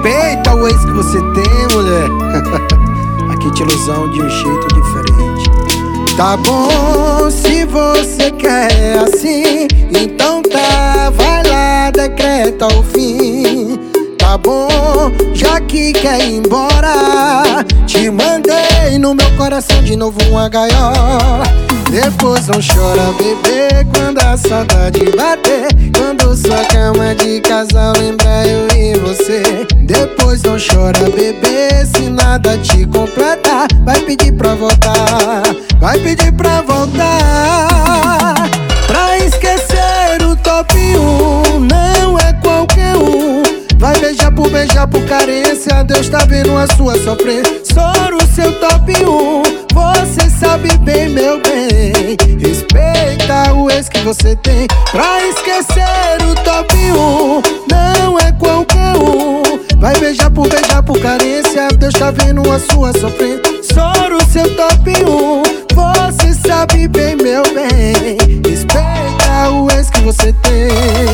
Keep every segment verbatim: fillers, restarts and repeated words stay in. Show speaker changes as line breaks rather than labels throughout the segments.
Respeita o ex que você tem, mulher. Aqui te ilusão de um jeito diferente. Tá bom, se você quer assim, então tá, vai lá, decreta o fim. Tá bom, já que quer ir embora, te mandei no meu coração de novo uma gaiola. Depois não chora, bebê, quando a saudade bater, quando sua cama de casal lembrar eu e você. Depois não chora, bebê, se nada te completar, vai pedir pra voltar, vai pedir pra voltar. Pra esquecer o top um, não é qualquer um. Vai beijar por beijar por carência, Deus tá vendo a sua sofrência. Sou o seu top um, você sabe bem, meu bem. Respeita o ex que você tem. Pra esquecer o top um, não é qualquer um. Vai beijar por beijar por carência, Deus tá vendo a sua sofrência. Sou o seu top um, você sabe bem, meu bem. Respeita o ex que você tem.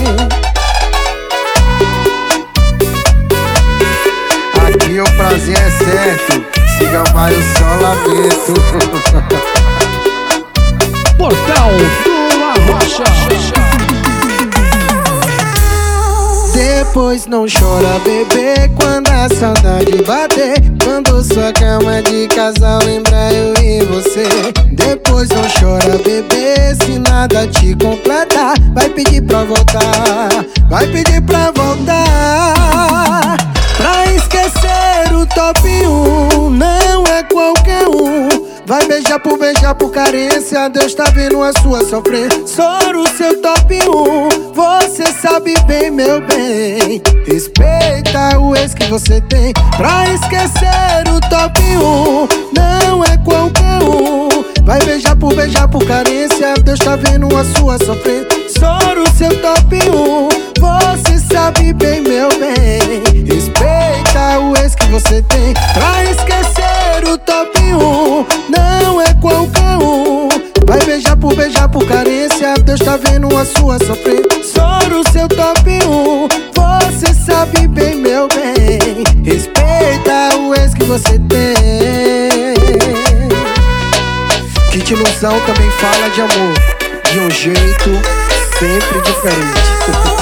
Aqui o prazer é certo, siga mais o sol lamento.
Portal do Arrocha.
Depois não chora, bebê, quando a saudade bater, quando sua cama de casal lembrar eu e você. Depois não chora, bebê, se nada te completar, vai pedir pra voltar, vai pedir pra voltar. Pra esquecer o top um, não é qualquer um. Vai beijar por beijar por carência, Deus tá vendo a sua sofrência. Sou o seu top um, você sabe bem, meu bem. Respeita o ex que você tem. Pra esquecer o top um, não é qualquer um. Vai beijar por beijar por carência, Deus tá vendo a sua sofrência. Sou o seu top um, você sabe bem, meu bem. Respeita o ex que você tem. Pra esquecer o top um, não é qualquer um. Vai beijar por beijar por carência, Deus tá vendo a sua sofrência. Sou o seu top um, você sabe bem, meu bem. Respeita o ex que você tem. Kit Ilusão também fala de amor, de um jeito sempre diferente.